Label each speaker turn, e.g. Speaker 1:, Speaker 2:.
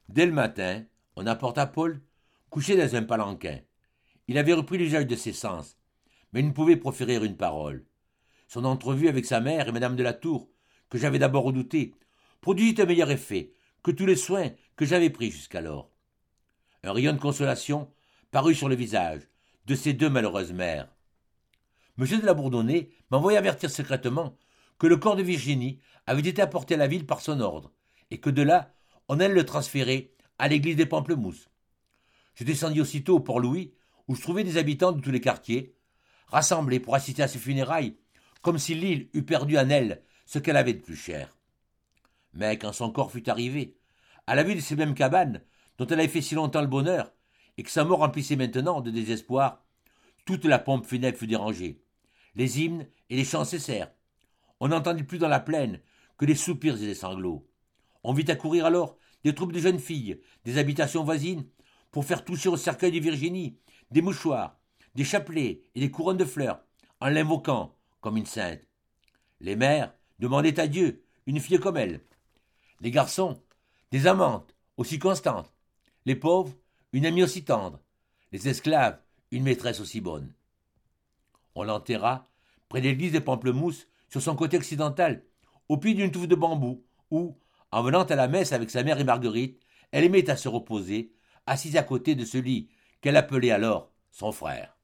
Speaker 1: Dès le matin, on apporta Paul couché dans un palanquin. Il avait repris l'usage de ses sens, mais il ne pouvait proférer une parole. Son entrevue avec sa mère et madame de la Tour, que j'avais d'abord redoutée, produisit un meilleur effet que tous les soins que j'avais pris jusqu'alors. Un rayon de consolation parut sur le visage de ces deux malheureuses mères. M. de la Bourdonnais m'envoya avertir secrètement que le corps de Virginie avait été apporté à la ville par son ordre, et que de là, on allait le transférer à l'église des Pamplemousses. Je descendis aussitôt au Port-Louis, où je trouvai des habitants de tous les quartiers, rassemblés pour assister à ses funérailles, comme si l'île eût perdu en elle ce qu'elle avait de plus cher. Mais quand son corps fut arrivé, à la vue de ces mêmes cabanes, dont elle avait fait si longtemps le bonheur, et que sa mort remplissait maintenant de désespoir, toute la pompe funèbre fut dérangée. Les hymnes et les chants cessèrent. On n'entendit plus dans la plaine que des soupirs et des sanglots. On vit accourir alors des troupes de jeunes filles, des habitations voisines, pour faire toucher au cercueil de Virginie des mouchoirs, des chapelets et des couronnes de fleurs, en l'invoquant comme une sainte. Les mères demandaient à Dieu une fille comme elle. Les garçons, des amantes aussi constantes. Les pauvres, une amie aussi tendre. Les esclaves, une maîtresse aussi bonne. On l'enterra près de l'église des Pamplemousses, sur son côté occidental, au pied d'une touffe de bambou, où, en venant à la messe avec sa mère et Marguerite, elle aimait à se reposer, assise à côté de celui qu'elle appelait alors son frère.